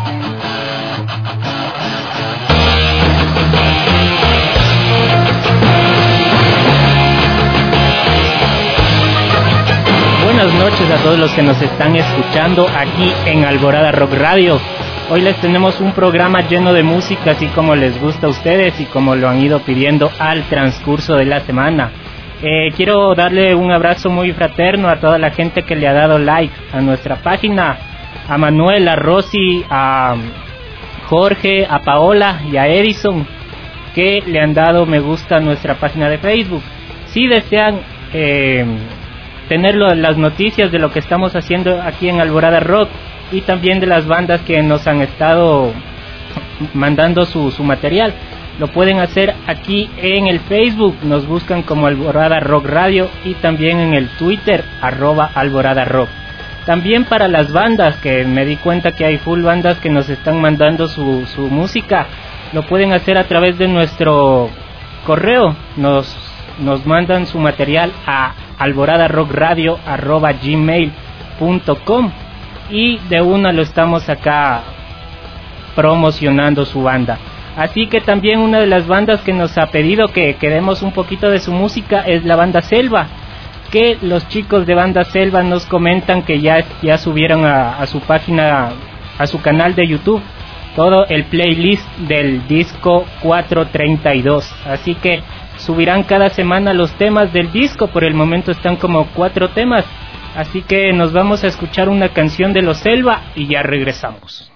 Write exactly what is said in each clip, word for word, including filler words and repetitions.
Buenas noches a todos los que nos están escuchando aquí en Alborada Rock Radio. Hoy les tenemos un programa lleno de música, así como les gusta a ustedes y como lo han ido pidiendo al transcurso de la semana. Eh, quiero darle un abrazo muy fraterno a toda la gente que le ha dado like a nuestra página, a Manuel, a Rosy, a Jorge, a Paola y a Edison, que le han dado me gusta a nuestra página de Facebook. Si desean eh, tener las noticias de lo que estamos haciendo aquí en Alborada Rock y también de las bandas que nos han estado mandando su, su material, lo pueden hacer aquí en el Facebook, nos buscan como Alborada Rock Radio, y también en el Twitter, arroba Alborada Rock. También para las bandas, que me di cuenta que hay full bandas que nos están mandando su, su música, lo pueden hacer a través de nuestro correo, nos, nos mandan su material a alboradarockradio arroba gmail punto com y de una lo estamos acá promocionando su banda. Así que también una de las bandas que nos ha pedido que, que demos un poquito de su música es la banda Selva, que los chicos de banda Selva nos comentan que ya, ya subieron a, a su página, a su canal de YouTube, todo el playlist del disco cuatrocientos treinta y dos, así que subirán cada semana los temas del disco. Por el momento están como cuatro temas, así que nos vamos a escuchar una canción de los Selva y ya regresamos.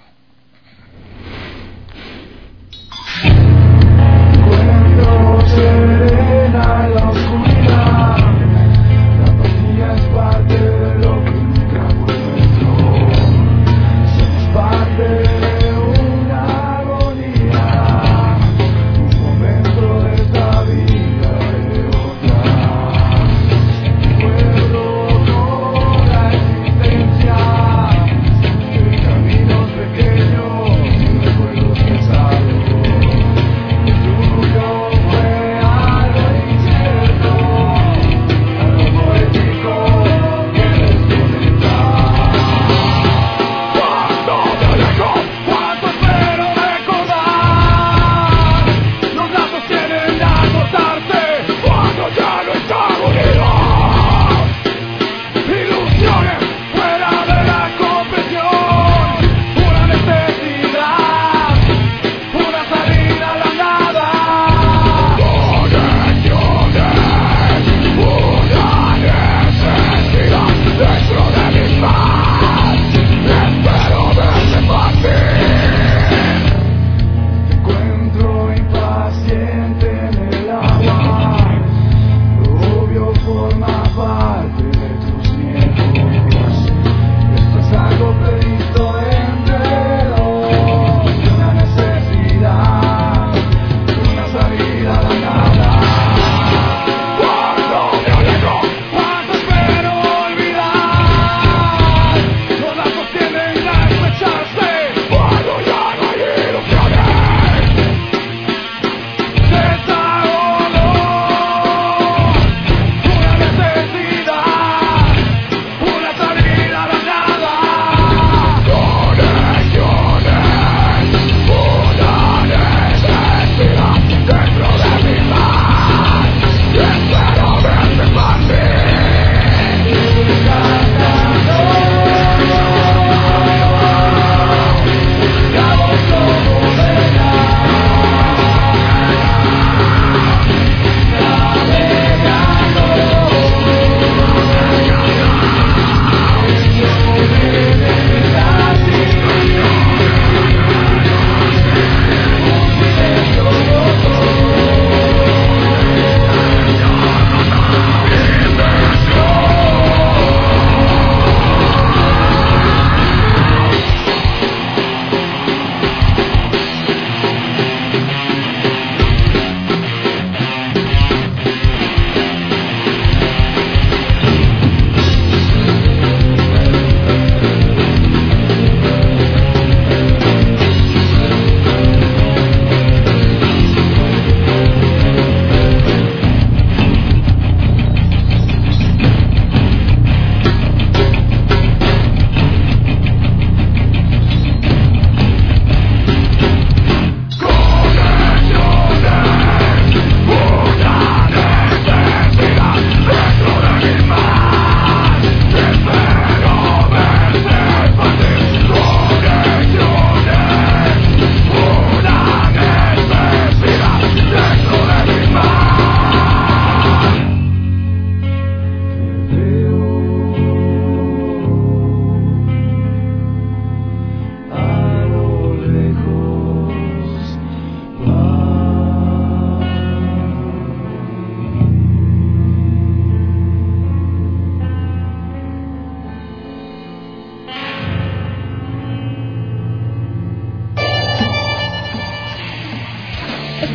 Cuando serena la oscuridad, la apatía es parte de lo que nunca vuelve. Somos parte de una agonía, un momento de esta vida y de otra. Pueblo, toda existencia, de caminos pequeños.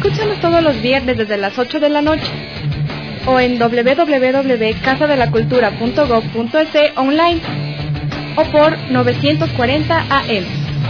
Escúchanos todos los viernes desde las ocho de la noche o en doble u doble u doble u punto casa de la cultura punto gob punto es online o por novecientos cuarenta A M.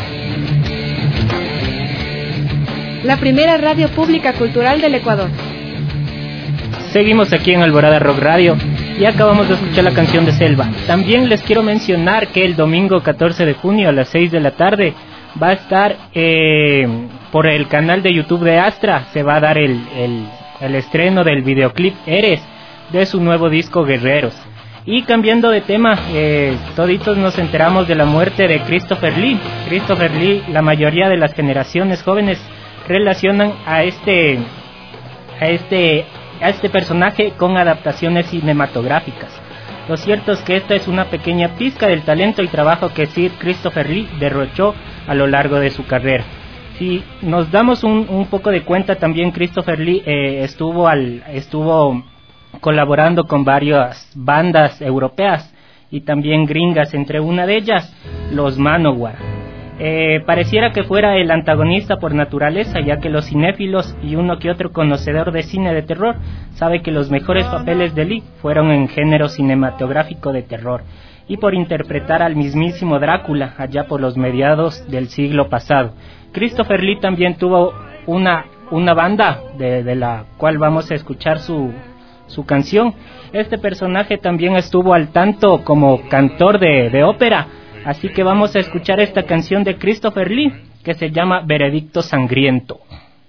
La primera radio pública cultural del Ecuador. Seguimos aquí en Alborada Rock Radio y acabamos de escuchar la canción de Selva. También les quiero mencionar que el domingo catorce de junio a las seis de la tarde va a estar eh, por el canal de YouTube de Astra, se va a dar el, el, el estreno del videoclip Eres de su nuevo disco Guerreros. Y cambiando de tema, eh, toditos nos enteramos de la muerte de Christopher Lee. Christopher Lee, la mayoría de las generaciones jóvenes relacionan a este a este a este personaje con adaptaciones cinematográficas. Lo cierto es que esta es una pequeña pizca del talento y trabajo que Sir Christopher Lee derrochó a lo largo de su carrera. Si nos damos un, un poco de cuenta, también Christopher Lee eh, estuvo al estuvo colaborando con varias bandas europeas y también gringas, entre una de ellas los Manowar. Eh, pareciera que fuera el antagonista por naturaleza, ya que los cinéfilos y uno que otro conocedor de cine de terror sabe que los mejores papeles de Lee fueron en género cinematográfico de terror y por interpretar al mismísimo Drácula allá por los mediados del siglo pasado. Christopher Lee también tuvo una, una banda de, de la cual vamos a escuchar su, su canción. Este personaje también estuvo al tanto como cantor de, de ópera. Así que vamos a escuchar esta canción de Christopher Lee que se llama Veredicto Sangriento.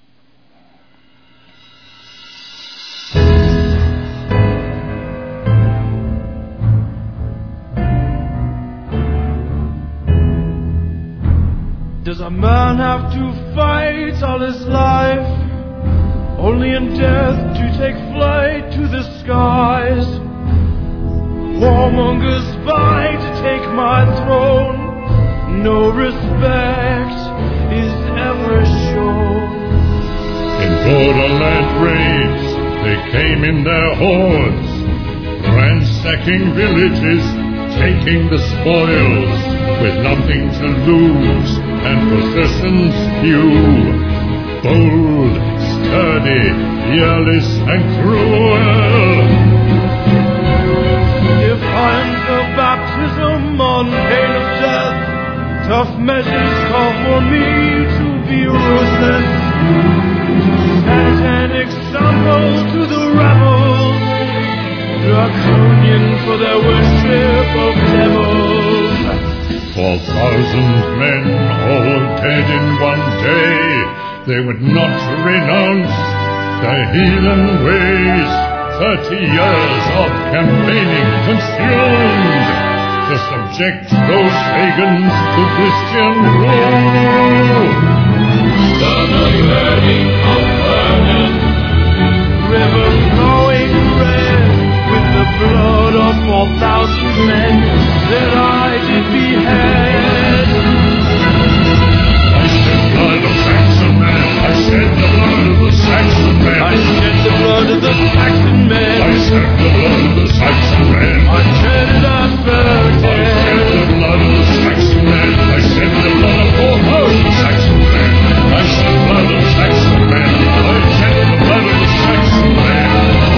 Does a man have to fight all his life, only in death to take flight to the skies? Warmongers spy to take my throne, no respect is ever shown. In borderland raids, they came in their hordes, ransacking villages, taking the spoils, with nothing to lose and possessions few. Bold, sturdy, fearless and cruel. Defiance of baptism on pain of death, tough measures call for me to be ruthless. As an example to the rebels, draconian for their worship of devils. Four thousand men all dead in one day, they would not renounce their heathen ways. Thirty years of campaigning consumed to subject those pagans to Christian rule. The burning of burning, river flowing red with the blood of four thousand men that I did behead. I shed blood of Saxon men, I shed the blood of the Saxon men, I shed the blood of the Saxon men, I shed the blood of the Saxon men, I shed it after I shed the blood of the Saxon men, I shed the blood of four thousand Saxon men, I shed blood of Saxon men, I shed the blood of the Saxon men.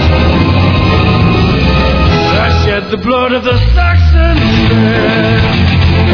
I shed the blood of the Saxon men.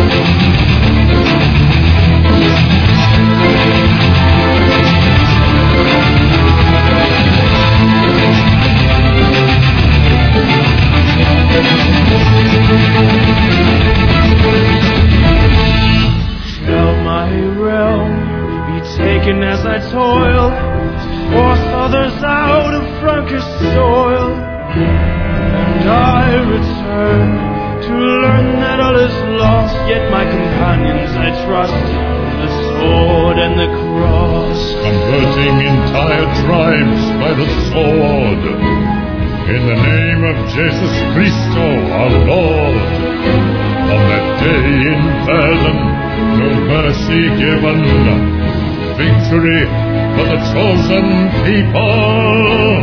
Shall my realm be taken as I toil, force others out of Frankish soil, and I return to learn that all is lost, yet my companions I trust, the sword and the cross. Converting entire tribes by the sword, in the name of Jesus Christo our Lord. On that day in Verdun, no mercy given, victory for the chosen people.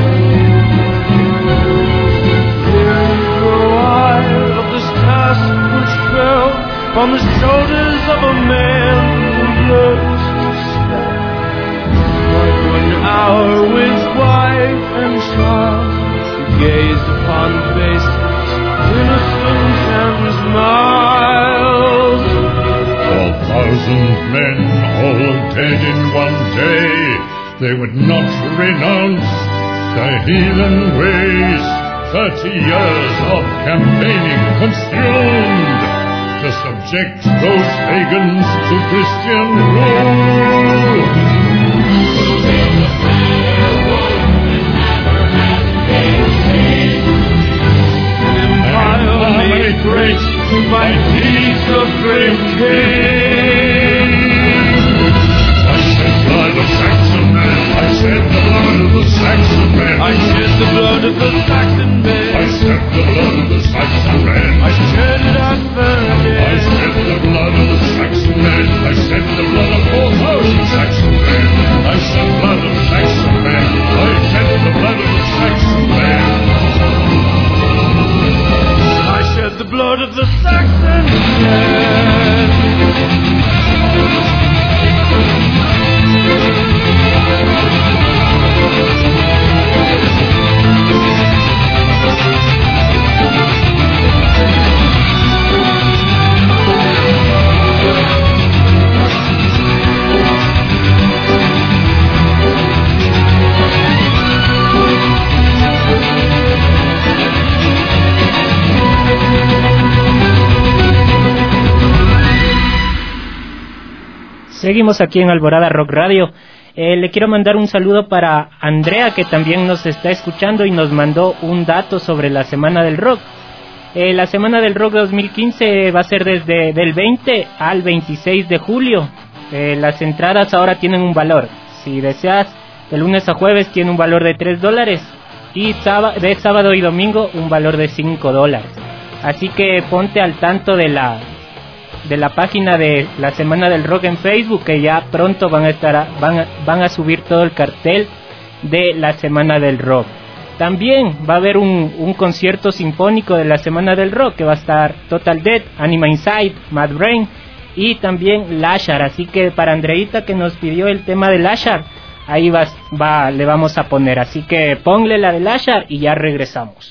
Of this task which fell on the shoulders of a man who learns to spell. But when thousand men, all dead in one day, they would not renounce their heathen ways. Thirty years of campaigning consumed to subject those pagans to Christian rule. Empire made great by deeds of great kings. I shed blood of Saxon men. I shed the blood of the Saxon men. I shed the blood of the Saxon men. I shed the blood of the Saxon men. I shed it at Verden. I shed the blood of the Saxon men. I shed the blood of four thousand Saxon men. I shed blood of Saxon men. I shed the blood of the Saxon men. I shed the blood of the Saxon men. Seguimos aquí en Alborada Rock Radio. Eh, le quiero mandar un saludo para Andrea, que también nos está escuchando y nos mandó un dato sobre la Semana del Rock. Eh, la Semana del Rock dos mil quince va a ser desde del veinte al veintiséis de julio. Eh, las entradas ahora tienen un valor. Si deseas, de lunes a jueves tiene un valor de tres dólares y sábado, de sábado y domingo un valor de cinco dólares. Así que ponte al tanto de la de la página de la Semana del Rock en Facebook, que ya pronto van a estar a, van a, van a subir todo el cartel de la Semana del Rock. También va a haber un, un concierto sinfónico de la Semana del Rock, que va a estar Total Death, Anima Inside, Mad Brain y también Lashar. Así que para Andreita, que nos pidió el tema de Lashar, ahí va, va, le vamos a poner. Así que ponle la de Lashar y ya regresamos.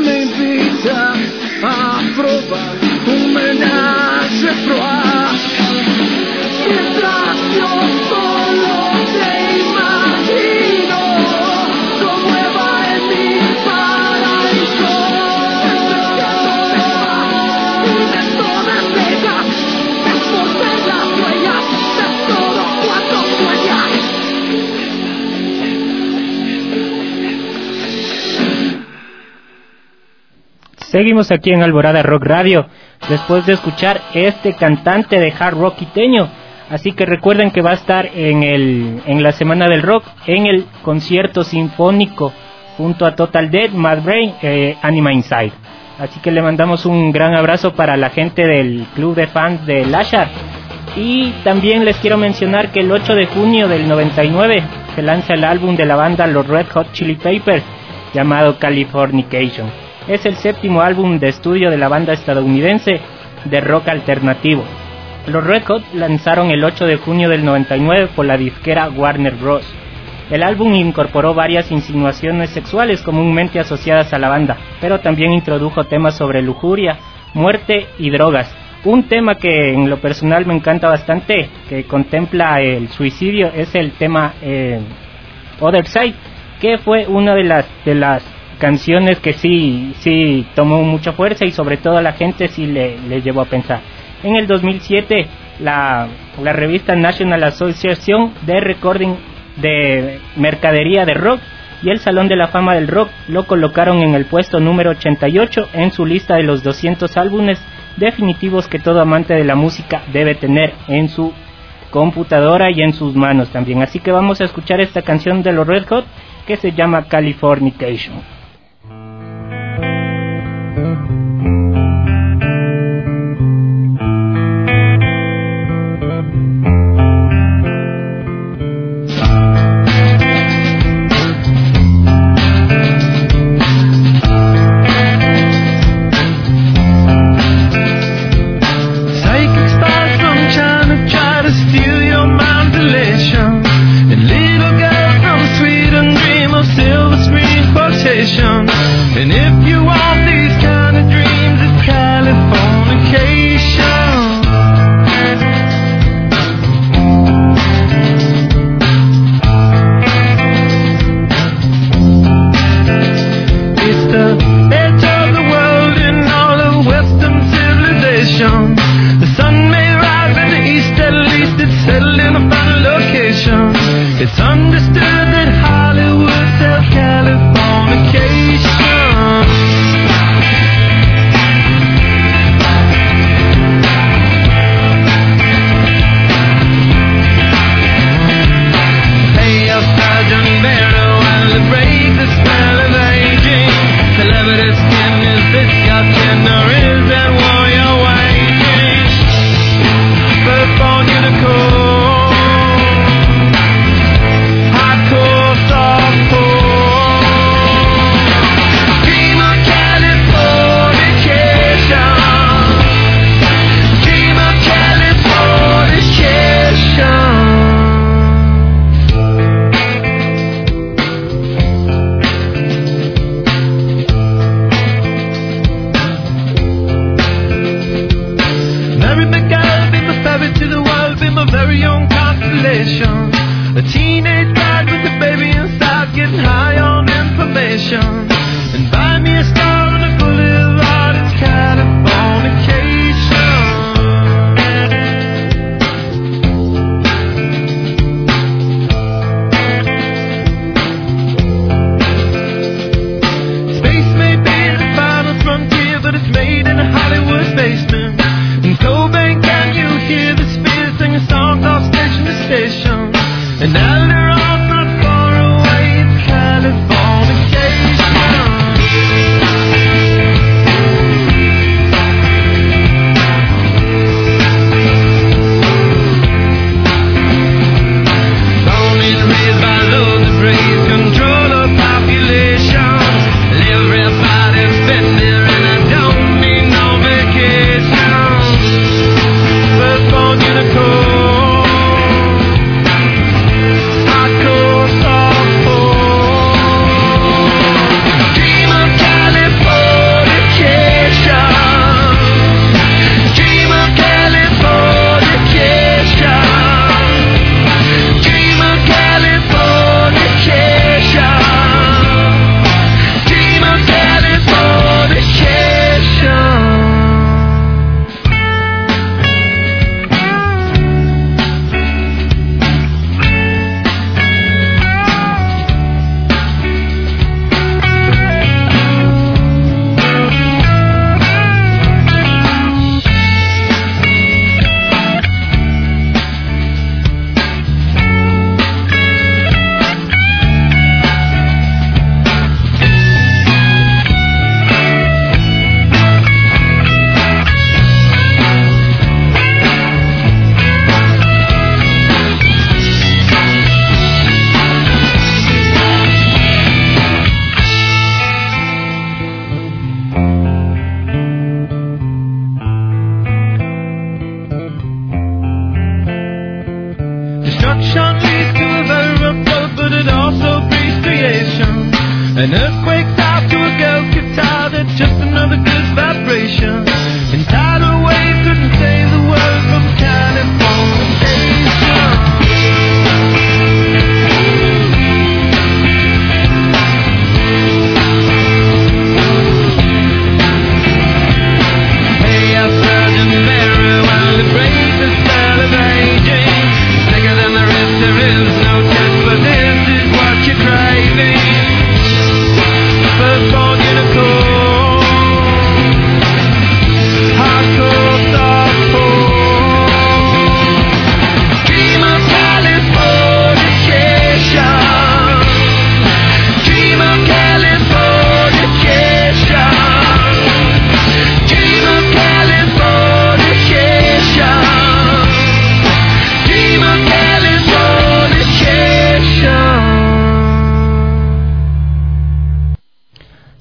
me invita a probar un menage froid. Mientras yo solo te imagino como Eva en mi paraíso. Y de todas ellas, es por ver las huellas de todo cuanto sueña. Seguimos aquí en Alborada Rock Radio, después de escuchar este cantante de hard rock quiteño. Así que recuerden que va a estar en el en la Semana del Rock, en el concierto sinfónico, junto a Total Death, Mad Brain, eh, Anima Inside. Así que le mandamos un gran abrazo para la gente del club de fans de Lashar. Y también les quiero mencionar que el ocho de junio del noventa y nueve se lanza el álbum de la banda Los Red Hot Chili Peppers, llamado Californication. Es el séptimo álbum de estudio de la banda estadounidense de rock alternativo. Los Red Hot lanzaron el ocho de junio del noventa y nueve por la disquera Warner Bros. El álbum incorporó varias insinuaciones sexuales comúnmente asociadas a la banda, pero también introdujo temas sobre lujuria, muerte y drogas. Un tema que en lo personal me encanta bastante, que contempla el suicidio, es el tema eh, Other Side, que fue una de las de las canciones que sí sí tomó mucha fuerza y sobre todo a la gente sí le, le llevó a pensar. En el dos mil siete la, la revista National Association de Recording de Mercadería de Rock y el Salón de la Fama del Rock lo colocaron en el puesto número ochenta y ocho en su lista de los doscientos álbumes definitivos que todo amante de la música debe tener en su computadora y en sus manos también. Así que vamos a escuchar esta canción de los Red Hot que se llama Californication. And if you want these kind of dreams, it's Californication. It's the edge of the world in all of Western civilization. The sun may rise in the east, at least it's settled in a final location. It's understood that Hollywood sells Californication. A teenage bride with a baby inside, getting high on information. And buy me a star on a boulevard, it's Californication. Space may be the final frontier, but it's made in a Hollywood basement. In Cobain, can you hear the spheres singing songs off station to station? And now they're all not far away, it's Californication.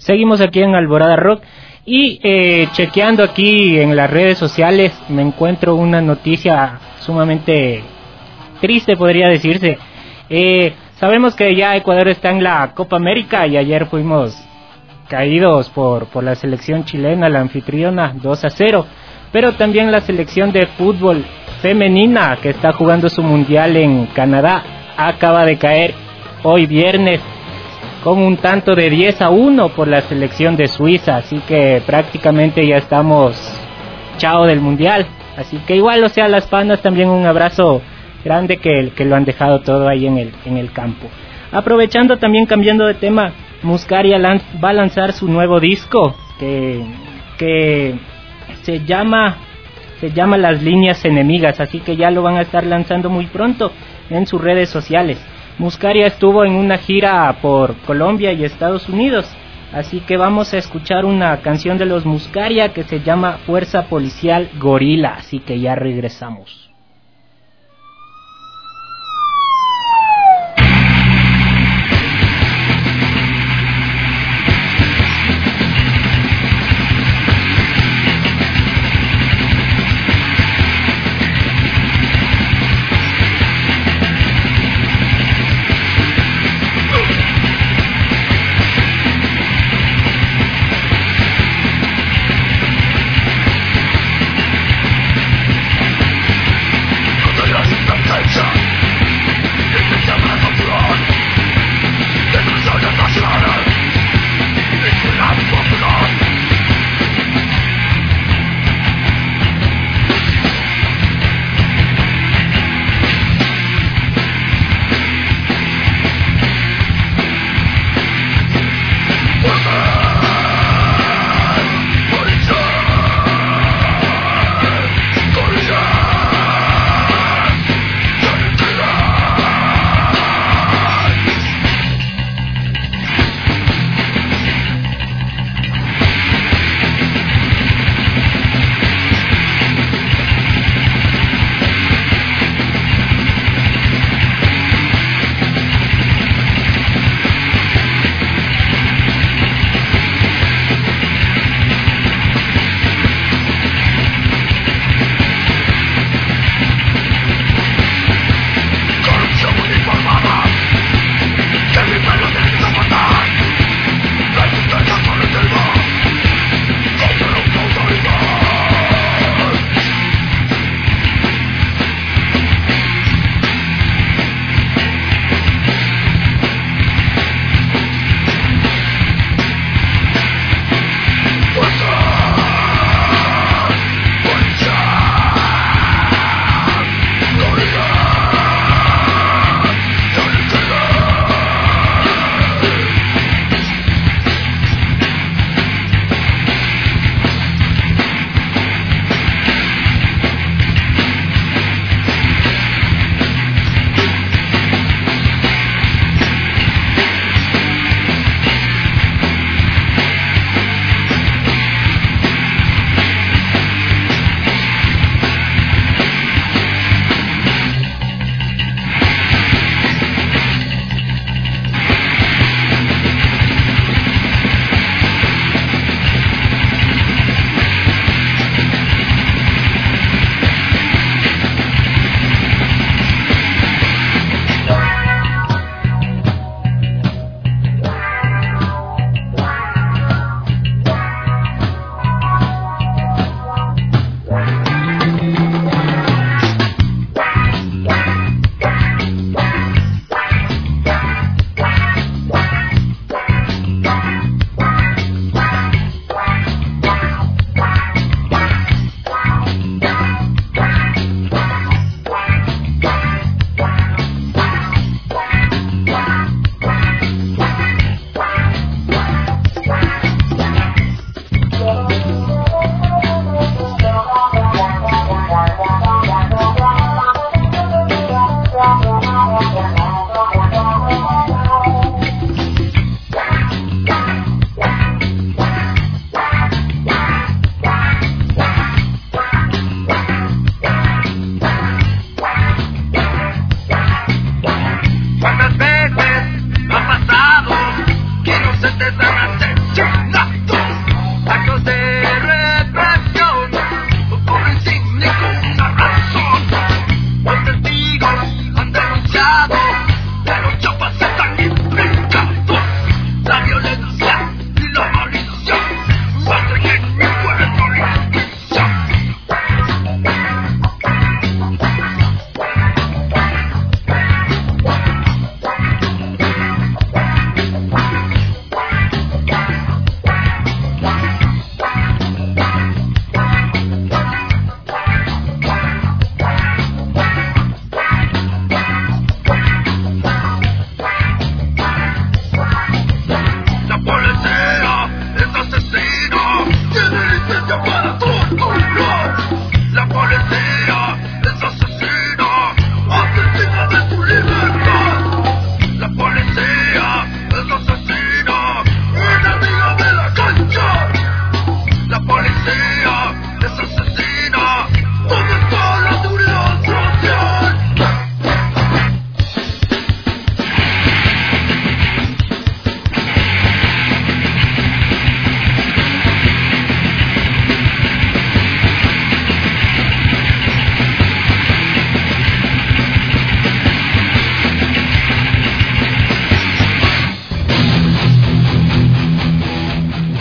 Seguimos aquí en Alborada Rock y eh, chequeando aquí en las redes sociales me encuentro una noticia sumamente triste, podría decirse. Eh, sabemos que ya Ecuador está en la Copa América y ayer fuimos caídos por, por la selección chilena, la anfitriona, dos a cero, pero también la selección de fútbol femenina que está jugando su mundial en Canadá acaba de caer hoy viernes con un tanto de diez a uno por la selección de Suiza, así que prácticamente ya estamos chao del mundial, así que igual, o sea, las panas también un abrazo grande que, que lo han dejado todo ahí en el, en el campo. Aprovechando también, cambiando de tema, Muscaria lanz, va a lanzar su nuevo disco que, que se llama se llama Las Líneas Enemigas, así que ya lo van a estar lanzando muy pronto en sus redes sociales. Muscaria estuvo en una gira por Colombia y Estados Unidos, así que vamos a escuchar una canción de los Muscaria que se llama Fuerza Policial Gorila, así que ya regresamos.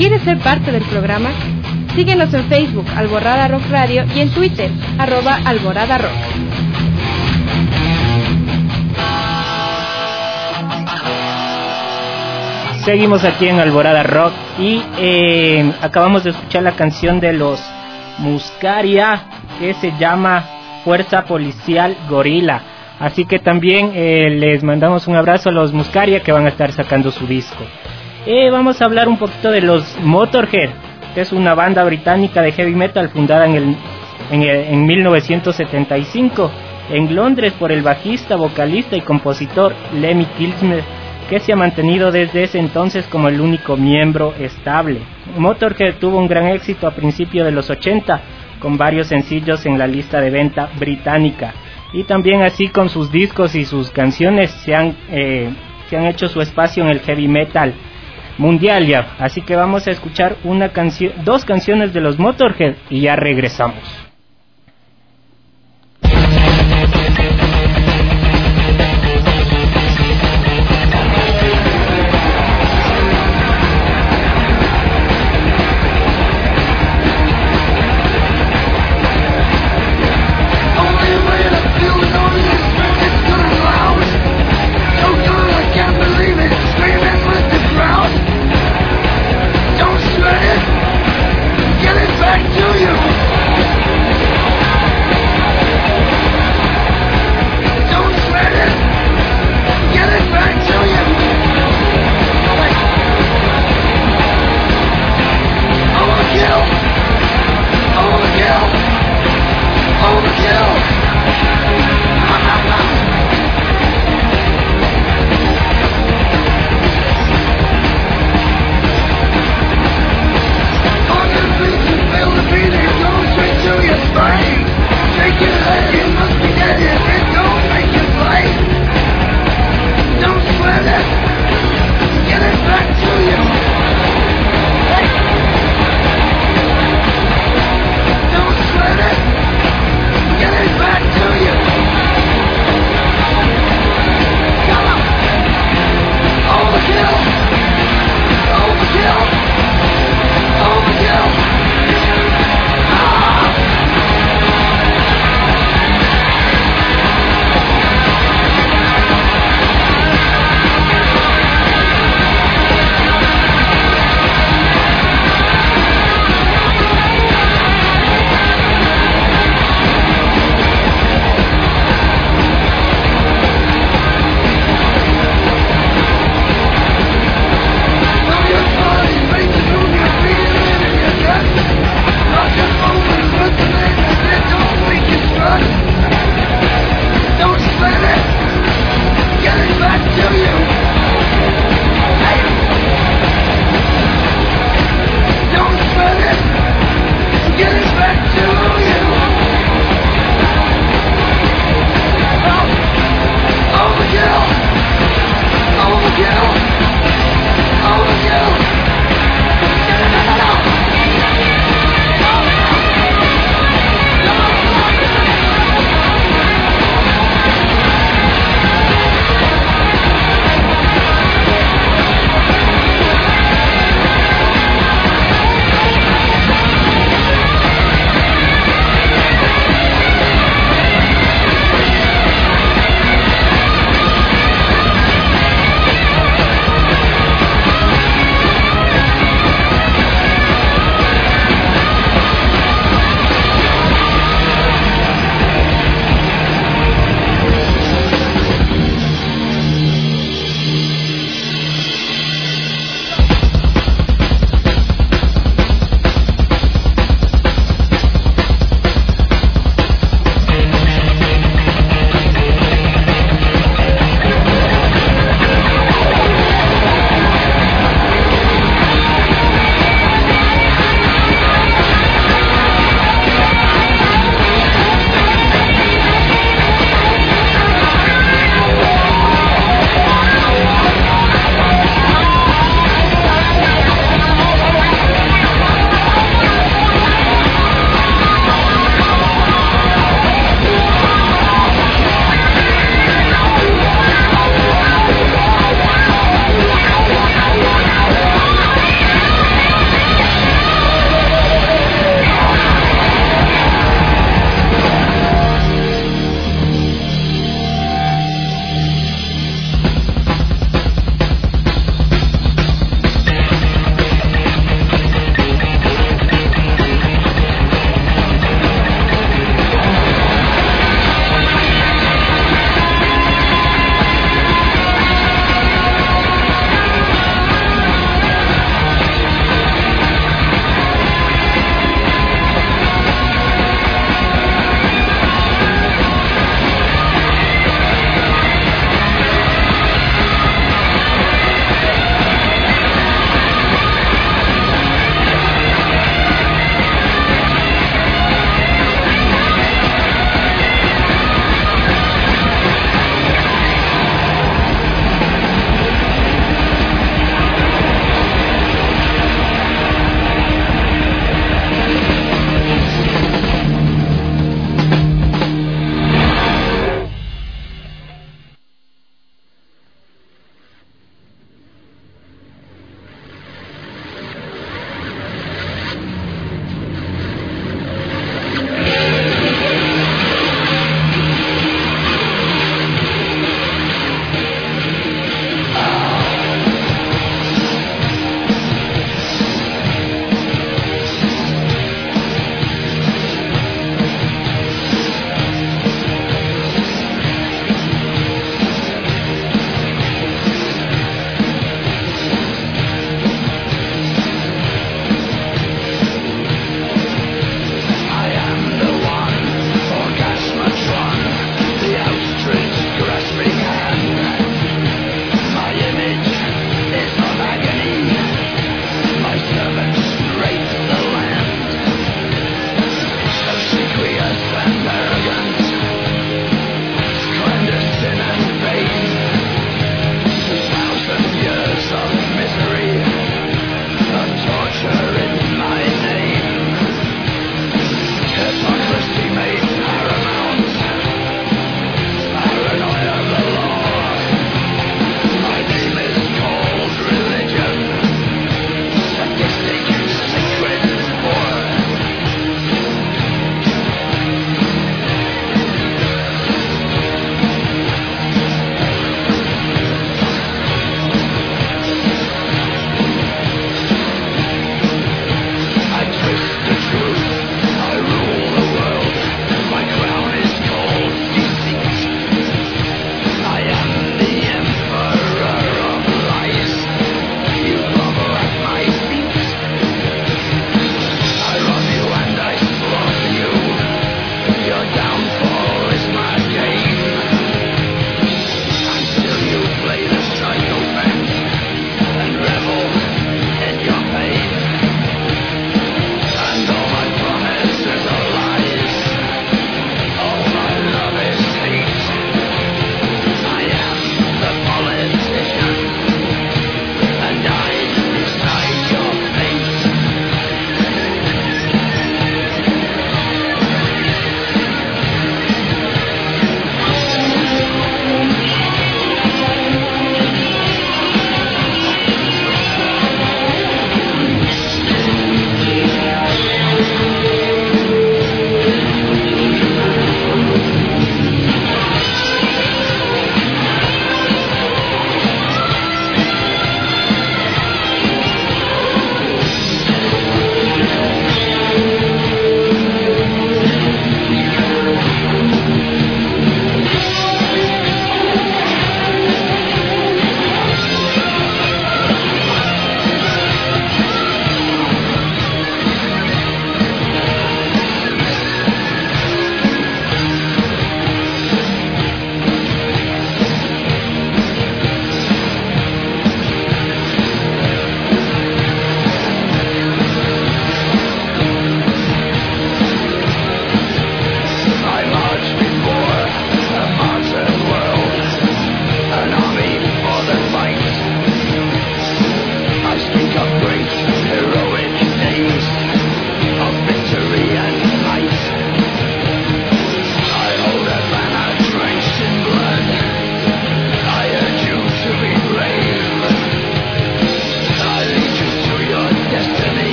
¿Quieres ser parte del programa? Síguenos en Facebook, Alborada Rock Radio, y en Twitter, arroba Alborada Rock. Seguimos aquí en Alborada Rock y eh, acabamos de escuchar la canción de los Muscaria que se llama Fuerza Policial Gorila. Así que también eh, les mandamos un abrazo a los Muscaria que van a estar sacando su disco. Eh, vamos a hablar un poquito de los Motorhead, que es una banda británica de heavy metal fundada en, el, en, el, en mil novecientos setenta y cinco en Londres por el bajista, vocalista y compositor Lemmy Kilmister, que se ha mantenido desde ese entonces como el único miembro estable. Motorhead tuvo un gran éxito a principios de los ochenta, con varios sencillos en la lista de venta británica, y también así con sus discos y sus canciones se han, eh, se han hecho su espacio en el heavy metal mundial ya. Así que vamos a escuchar una canción, dos canciones de los Motorhead y ya regresamos. Get it back to you.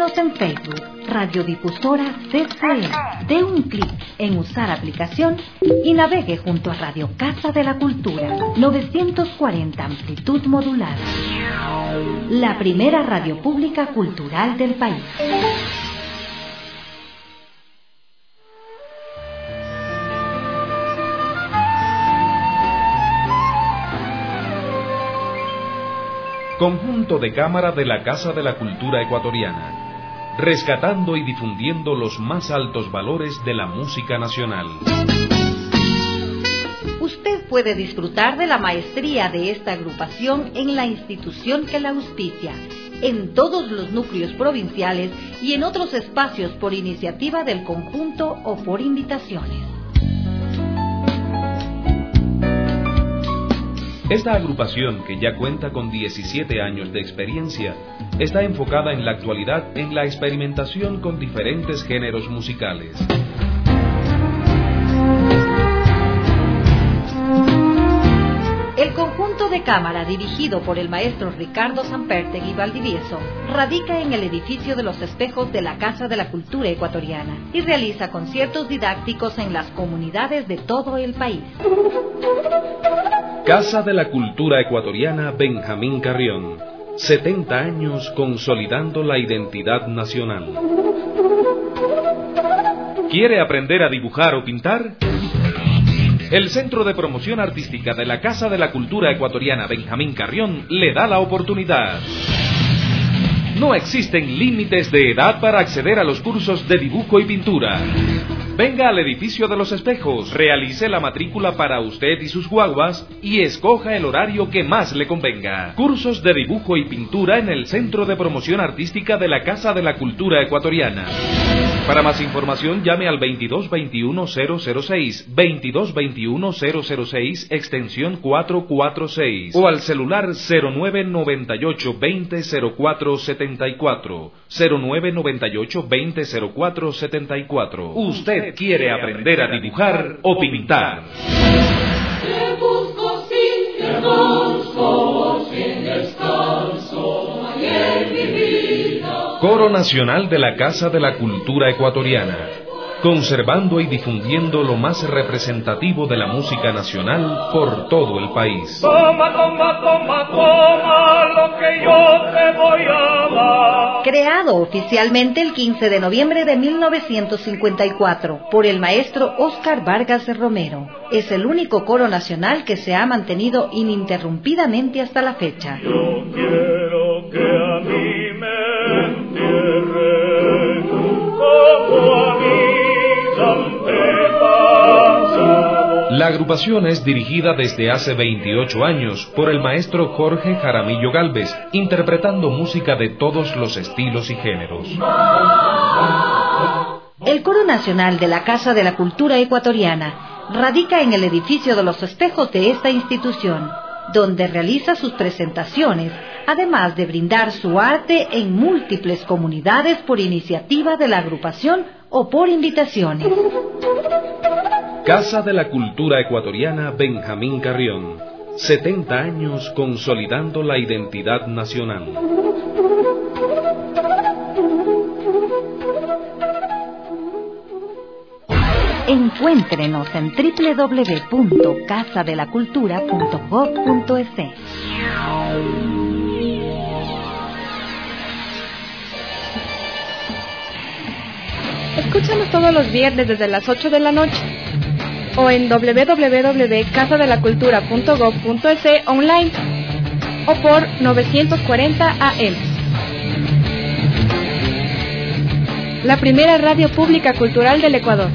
Encuéntrenos en Facebook, Radiodifusora C C E. Dé un clic en usar aplicación y navegue junto a Radio Casa de la Cultura, novecientos cuarenta amplitud modulada. La primera radio pública cultural del país. Conjunto de cámara de la Casa de la Cultura Ecuatoriana, rescatando y difundiendo los más altos valores de la música nacional. Usted puede disfrutar de la maestría de esta agrupación en la institución que la auspicia, en todos los núcleos provinciales y en otros espacios por iniciativa del conjunto o por invitaciones. Esta agrupación, que ya cuenta con diecisiete años de experiencia, está enfocada en la actualidad en la experimentación con diferentes géneros musicales. El conjunto de cámara, dirigido por el maestro Ricardo Sampertegui Valdivieso, radica en el edificio de los espejos de la Casa de la Cultura Ecuatoriana y realiza conciertos didácticos en las comunidades de todo el país. Casa de la Cultura Ecuatoriana Benjamín Carrión, setenta años consolidando la identidad nacional. ¿Quiere aprender a dibujar o pintar? El Centro de Promoción Artística de la Casa de la Cultura Ecuatoriana Benjamín Carrión le da la oportunidad. No existen límites de edad para acceder a los cursos de dibujo y pintura. Venga al edificio de los espejos, realice la matrícula para usted y sus guaguas y escoja el horario que más le convenga. Cursos de dibujo y pintura en el Centro de Promoción Artística de la Casa de la Cultura Ecuatoriana. Para más información llame al veintidós veintiuno cero cero seis, veintidós veintiuno cero cero seis, extensión cuatrocientos cuarenta y seis o al celular cero nueve noventa y ocho veinte cero cuatro setenta y cuatro, cero nueve noventa y ocho veinte cero cuatro setenta y cuatro. Usted quiere aprender a dibujar o pintar. Te busco sin descanso, sin descanso, ayer mi vida. Coro Nacional de la Casa de la Cultura Ecuatoriana, conservando y difundiendo lo más representativo de la música nacional por todo el país. Toma, toma, toma, toma lo que yo te voy a dar. Creado oficialmente el quince de noviembre de mil novecientos cincuenta y cuatro por el maestro Óscar Vargas de Romero, es el único coro nacional que se ha mantenido ininterrumpidamente hasta la fecha. Yo quiero que a mí me entierren como a mí. La agrupación es dirigida desde hace veintiocho años por el maestro Jorge Jaramillo Gálvez, interpretando música de todos los estilos y géneros. El Coro Nacional de la Casa de la Cultura Ecuatoriana radica en el edificio de los espejos de esta institución, donde realiza sus presentaciones, además de brindar su arte en múltiples comunidades por iniciativa de la agrupación o por invitaciones. Casa de la Cultura Ecuatoriana Benjamín Carrión, setenta años consolidando la identidad nacional. Encuéntrenos en doble u doble u doble u punto casa de la cultura punto gob punto es. Escúchanos todos los viernes desde las ocho de la noche o en doble u doble u doble u punto casa de la cultura punto gob punto es online o por novecientos cuarenta A M. La primera radio pública cultural del Ecuador.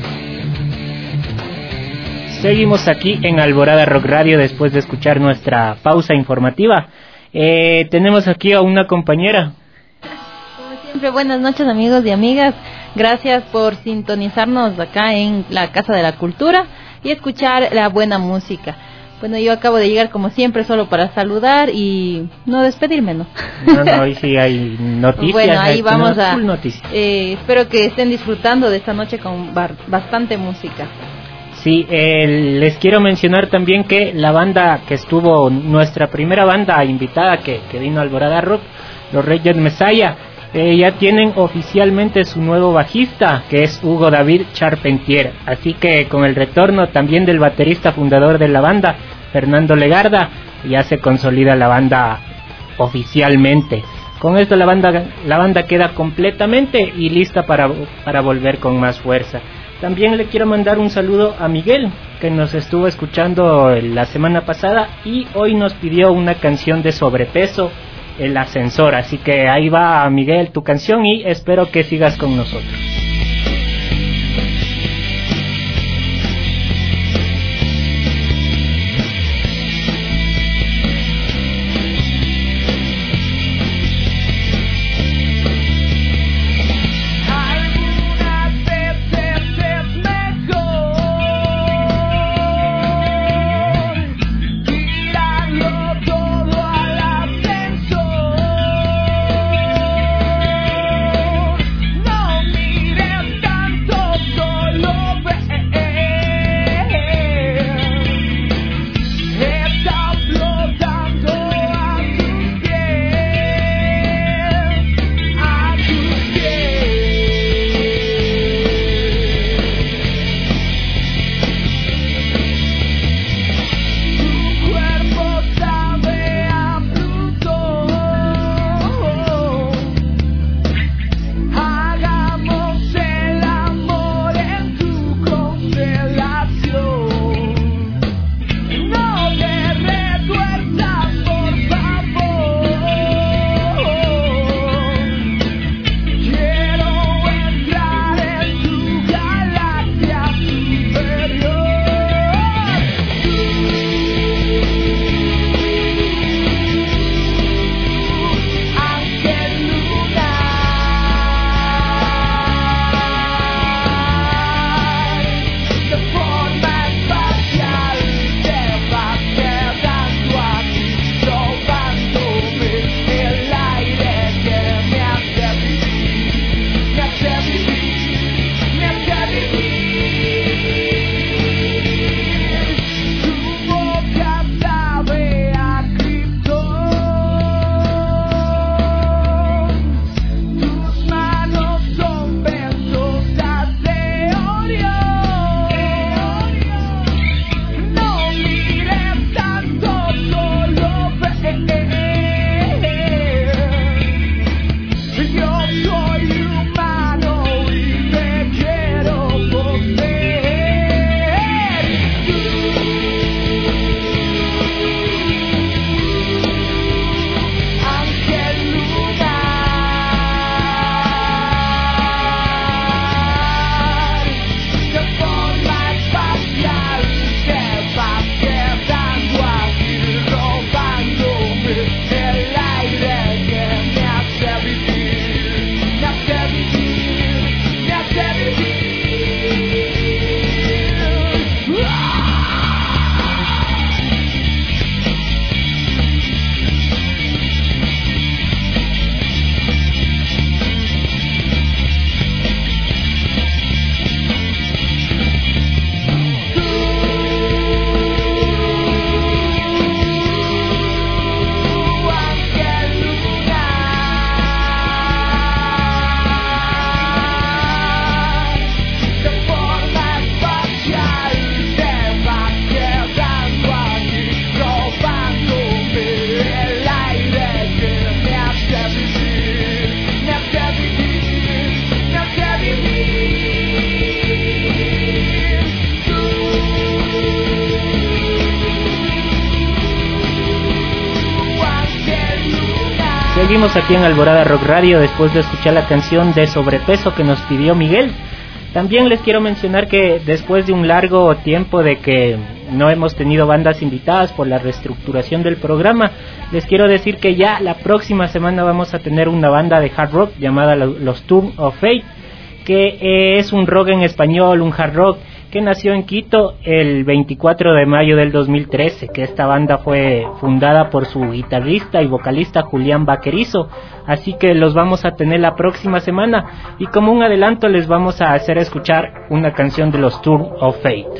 Seguimos aquí en Alborada Rock Radio después de escuchar nuestra pausa informativa. Eh, tenemos aquí a una compañera. Como siempre, buenas noches amigos y amigas. Gracias por sintonizarnos acá en la Casa de la Cultura y escuchar la buena música. Bueno, yo acabo de llegar como siempre solo para saludar y no despedirme, ¿no? No, no, hoy sí hay noticias. Bueno, ahí vamos no, a... noticias. Eh, espero que estén disfrutando de esta noche con bar, bastante música. Sí, eh, les quiero mencionar también que la banda que estuvo, nuestra primera banda invitada que, que vino a Alborada Rock, los Reyes Messiah, eh, ya tienen oficialmente su nuevo bajista, que es Hugo David Charpentier. Así que con el retorno también del baterista fundador de la banda, Fernando Legarda, ya se consolida la banda oficialmente. Con esto la banda la banda queda completamente y lista para, para volver con más fuerza. También le quiero mandar un saludo a Miguel, que nos estuvo escuchando la semana pasada y hoy nos pidió una canción de Sobrepeso, El Ascensor. Así que ahí va, Miguel, tu canción, y espero que sigas con nosotros. Seguimos aquí en Alborada Rock Radio después de escuchar la canción de Sobrepeso que nos pidió Miguel. También les quiero mencionar que después de un largo tiempo de que no hemos tenido bandas invitadas por la reestructuración del programa, les quiero decir que ya la próxima semana vamos a tener una banda de hard rock llamada Los Turn of Fate, que es un rock en español, un hard rock que nació en Quito el veinticuatro de mayo del dos mil trece, que esta banda fue fundada por su guitarrista y vocalista Julián Vaquerizo, así que los vamos a tener la próxima semana, y como un adelanto les vamos a hacer escuchar una canción de los Turn of Fate.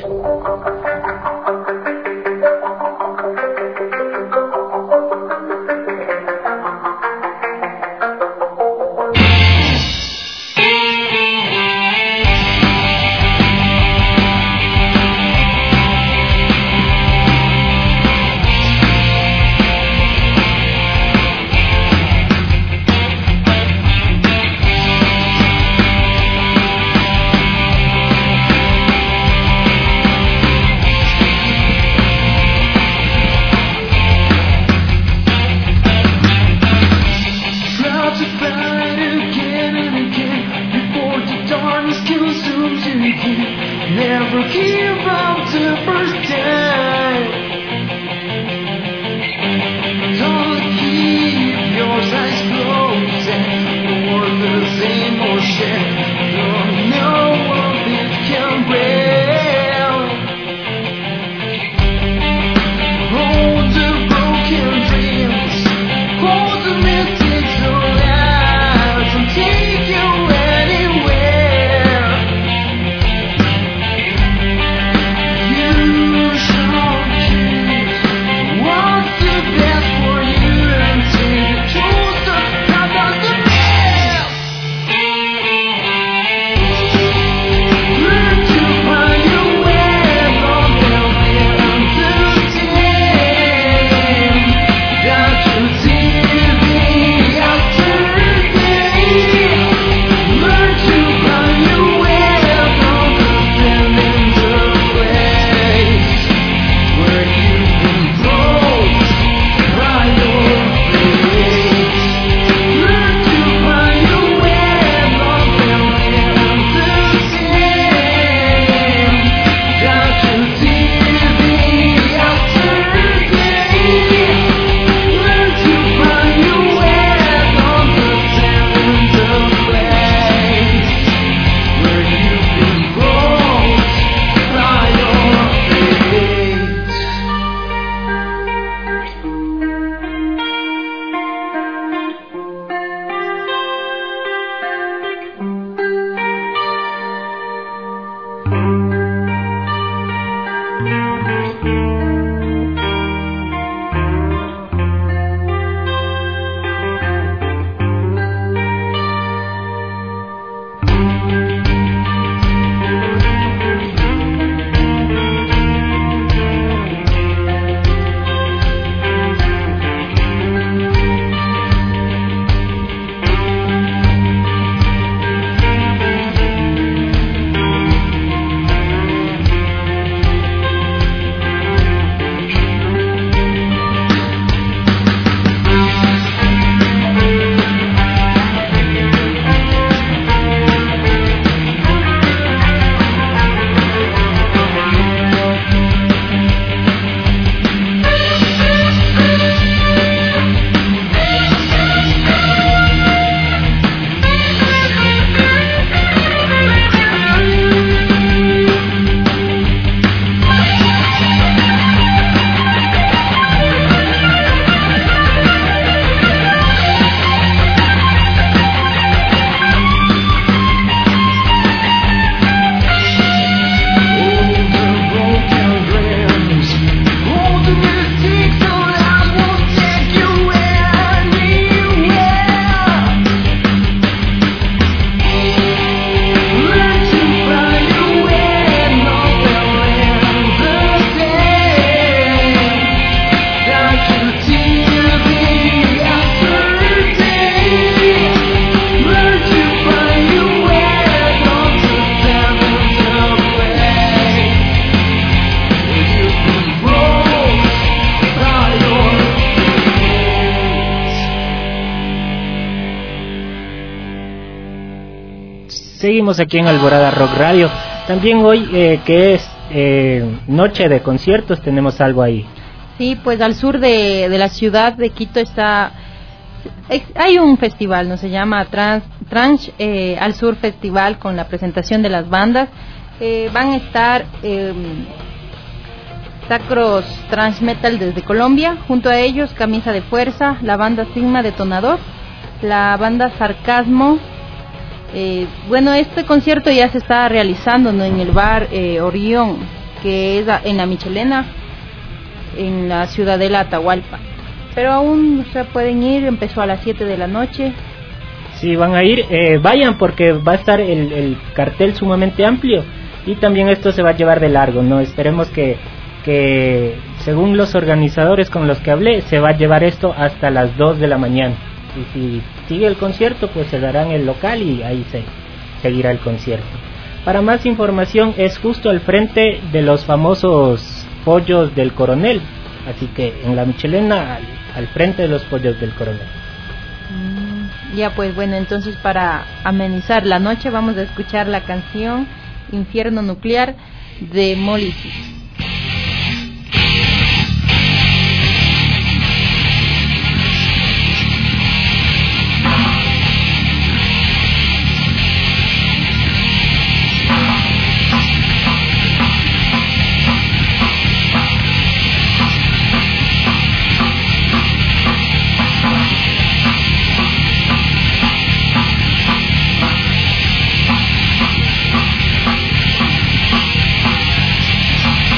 Seguimos aquí en Alborada Rock Radio. También hoy, eh, que es eh, noche de conciertos, tenemos algo ahí. Sí, pues al sur de, de la ciudad de Quito está... Hay un festival, ¿no? Se llama Trans, Trans eh, al Sur Festival, con la presentación de las bandas. Eh, van a estar eh, Sacros Trans Metal desde Colombia, junto a ellos Camisa de Fuerza, la banda Sigma Detonador, la banda Sarcasmo. Eh, bueno, este concierto ya se está realizando, ¿no?, en el bar eh, Orión, que es en la Michelena, en la ciudadela Atahualpa. Pero aún se pueden ir, empezó a las siete de la noche. Sí, van a ir, eh, vayan porque va a estar el, el cartel sumamente amplio y también esto se va a llevar de largo, ¿no? Esperemos que, que según los organizadores con los que hablé, se va a llevar esto hasta las dos de la mañana. Y si sigue el concierto, pues se dará en el local y ahí se seguirá el concierto. Para más información es justo al frente de los famosos pollos del Coronel, así que en la Michelena, al, al frente de los pollos del Coronel. Mm, ya pues bueno, entonces para amenizar la noche vamos a escuchar la canción Infierno Nuclear de Mólisis. We'll be right back.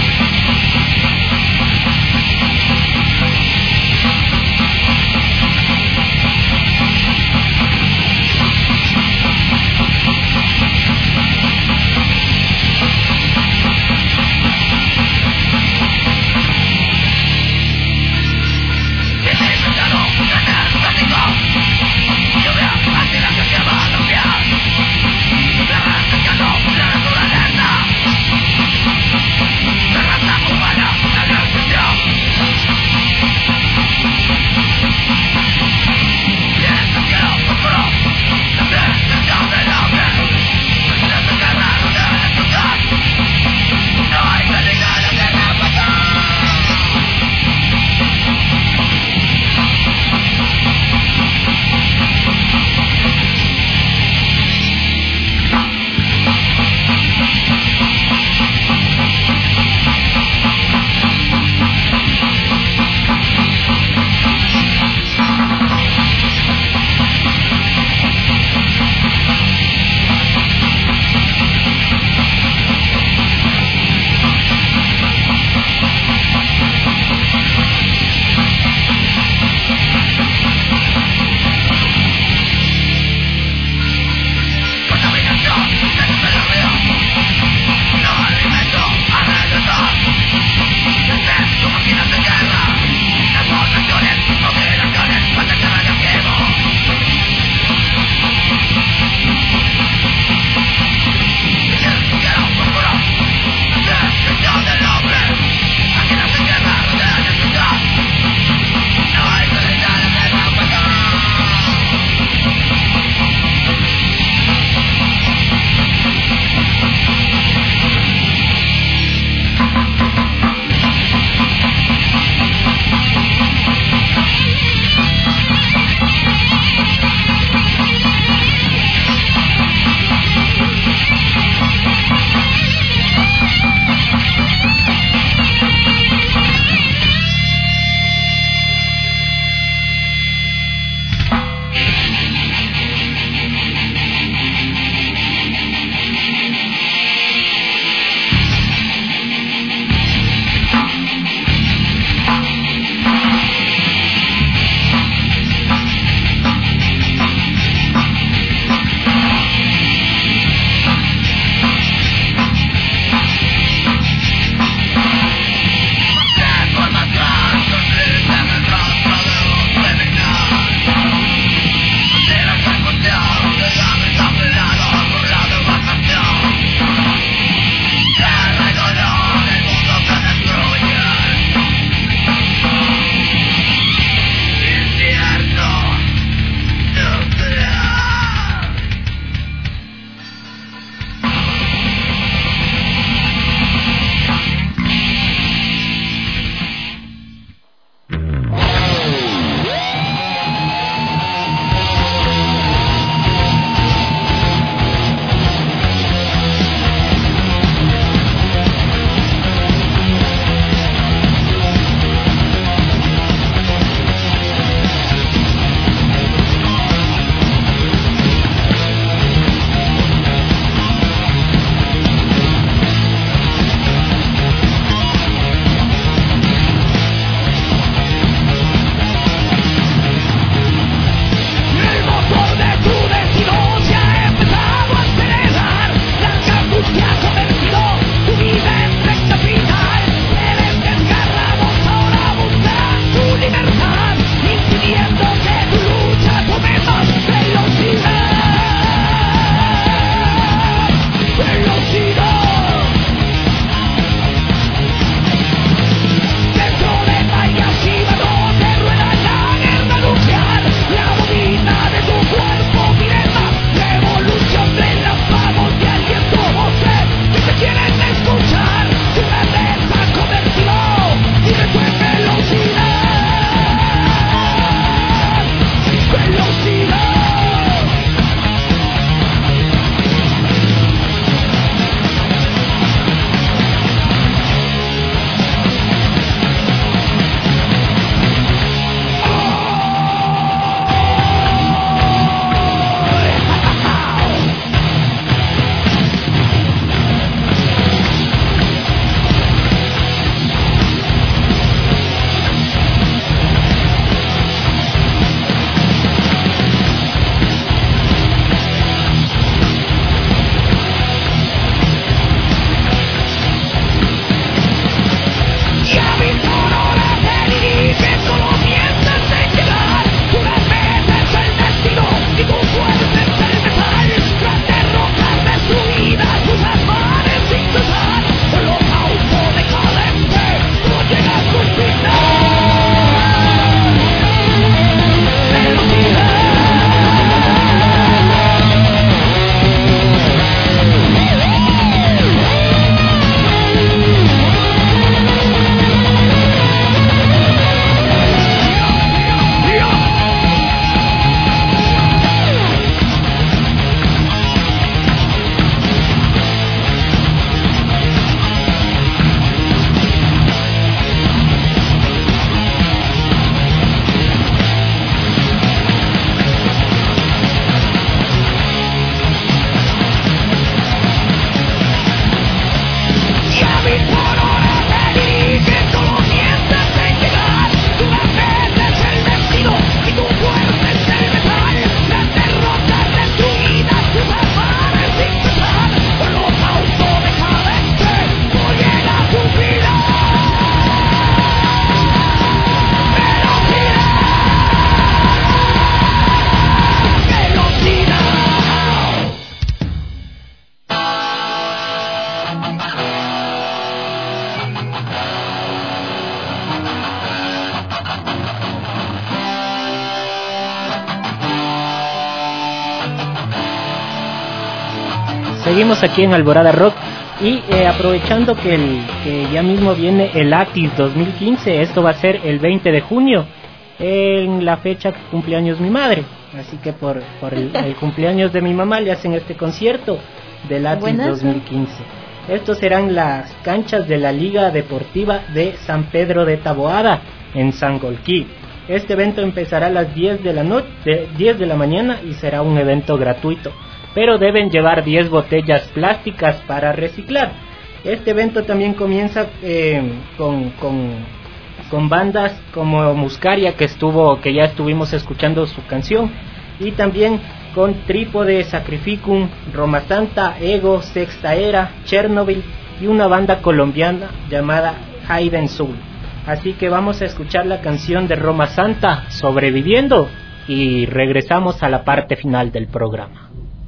seguimos aquí en Alborada Rock y eh, aprovechando que, el, que ya mismo viene el ATIS dos mil quince, esto va a ser el veinte de junio, en la fecha que cumpleaños mi madre, así que por, por el, el cumpleaños de mi mamá le hacen este concierto del ATIS Buenas. dos mil quince. Estos serán las canchas de la Liga Deportiva de San Pedro de Taboada en Sangolquí. Este evento empezará a las diez de la noche, diez de la mañana, y será un evento gratuito, pero deben llevar diez botellas plásticas para reciclar. Este evento también comienza eh, con, con, con bandas como Muscaria, que estuvo, que ya estuvimos escuchando su canción, y también con Trípode, Sacrificum, Roma Santa, Ego, Sexta Era, Chernobyl y una banda colombiana llamada Hayden Soul. Así que vamos a escuchar la canción de Roma Santa, Sobreviviendo, y regresamos a la parte final del programa.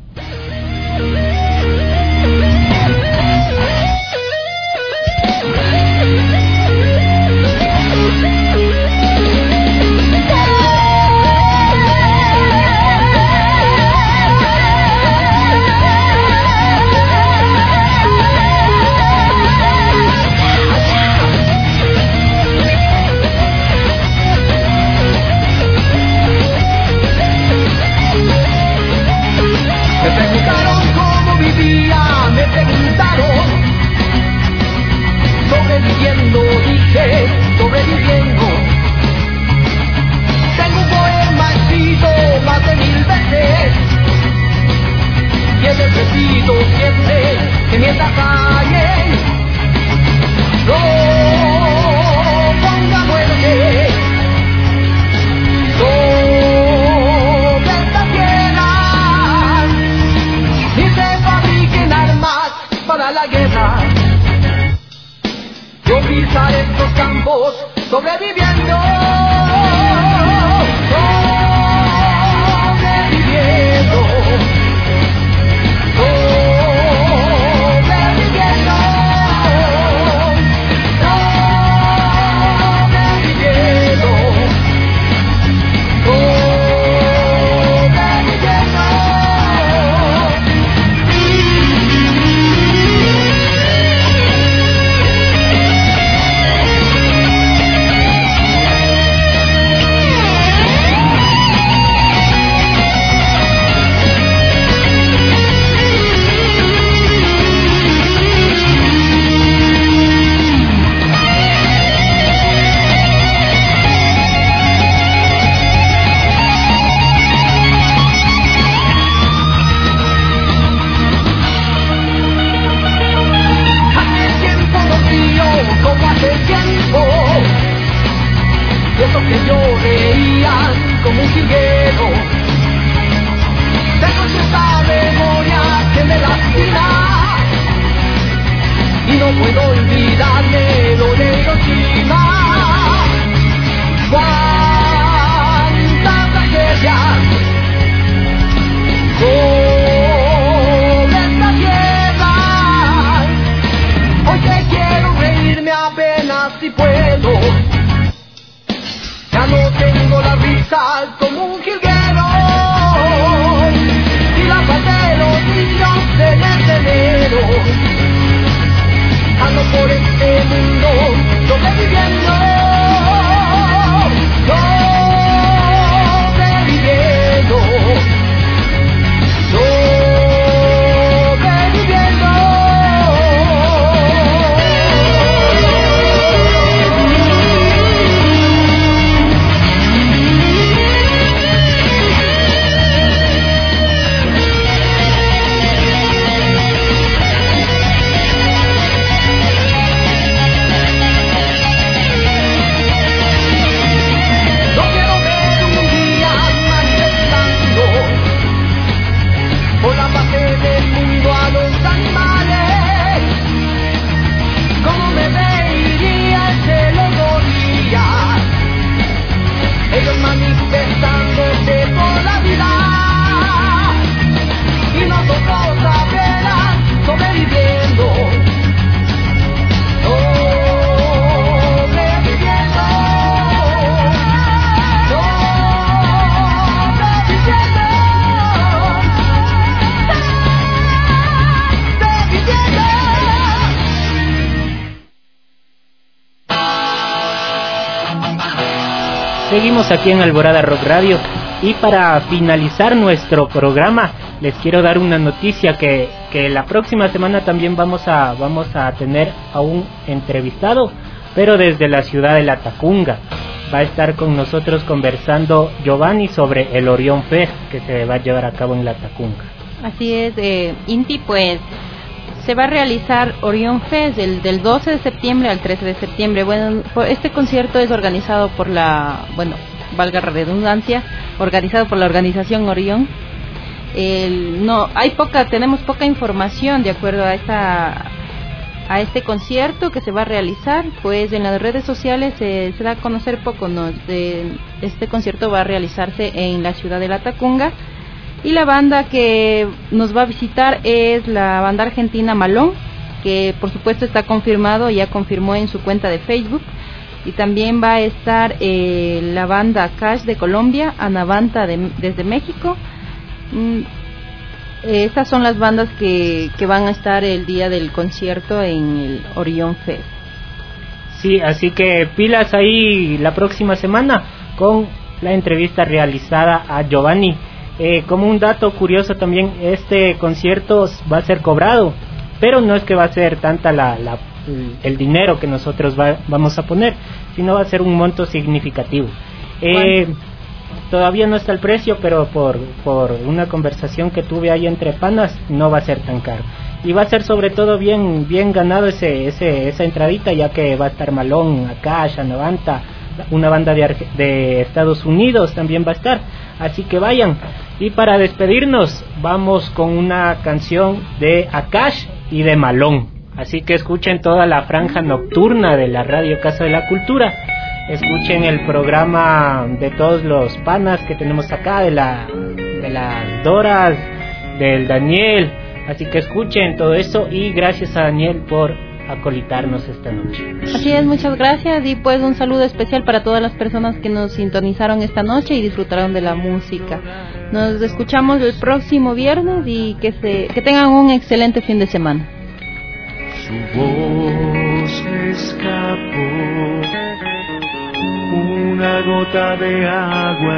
Sobreviviendo, dije, sobreviviendo. Tengo un poema escrito más de mil veces, y el repito siempre que mientras calle no ponga muerte sobre esta tierra, ni se fabriquen armas para la guerra. Yo pisaré estos campos sobreviviendo, sobreviviendo, sobreviviendo, sobreviviendo, eso que yo veía como un jilguero. Tengo cierta memoria que me lastima, y no puedo olvidarme lo de Hiroshima. Cuántas tragedias sobre esta tierra. Hoy te quiero reírme apenas si puedo. Ya no tengo la risa como un jilguero, y la paz de los niños en el enero. Ando por este mundo sobreviviendo, sobreviviendo, sobreviviendo. seguimos aquí en Alborada Rock Radio. Y para finalizar nuestro programa, les quiero dar una noticia que, que la próxima semana también vamos a, vamos a tener a un entrevistado, pero desde la ciudad de La Tacunga. Va a estar con nosotros conversando Giovanni sobre el Orión Fest que se va a llevar a cabo en La Tacunga. Así es, eh, Inti, pues se va a realizar Orión Fest del, del doce de septiembre al trece de septiembre. Bueno, este concierto es organizado por la, bueno, valga la redundancia, organizado por la organización Orión. El, no, hay poca, tenemos poca información de acuerdo a esta, a este concierto que se va a realizar. Pues en las redes sociales eh, se da a conocer poco, ¿no? De, este concierto va a realizarse en la ciudad de La Tacunga. Y la banda que nos va a visitar es la banda argentina Malón, que por supuesto está confirmado, ya confirmó en su cuenta de Facebook. Y también va a estar eh, la banda Cash de Colombia, Anavanta de, desde México. Mm, eh, estas son las bandas que, que van a estar el día del concierto en el Orión Fest. Sí, así que pilas ahí la próxima semana con la entrevista realizada a Giovanni. Eh, como un dato curioso también, este concierto va a ser cobrado, pero no es que va a ser tanta la, la el dinero que nosotros va, vamos a poner, sino va a ser un monto significativo. Eh, todavía no está el precio, pero por, por una conversación que tuve ahí entre panas, no va a ser tan caro. Y va a ser sobre todo bien bien ganado ese, ese esa entradita, ya que va a estar Malón, Akash, Anavanta, una banda de, de Estados Unidos también va a estar, así que vayan. Y para despedirnos vamos con una canción de Akash y de Malón, así que escuchen toda la franja nocturna de la Radio Casa de la Cultura, escuchen el programa de todos los panas que tenemos acá, de la de las Doras, del Daniel, así que escuchen todo eso. Y gracias a Daniel por acolitarnos esta noche. Así es, muchas gracias. Y pues un saludo especial para todas las personas que nos sintonizaron esta noche y disfrutaron de la música. Nos escuchamos el próximo viernes y que se que tengan un excelente fin de semana. Su voz escapó, una gota de agua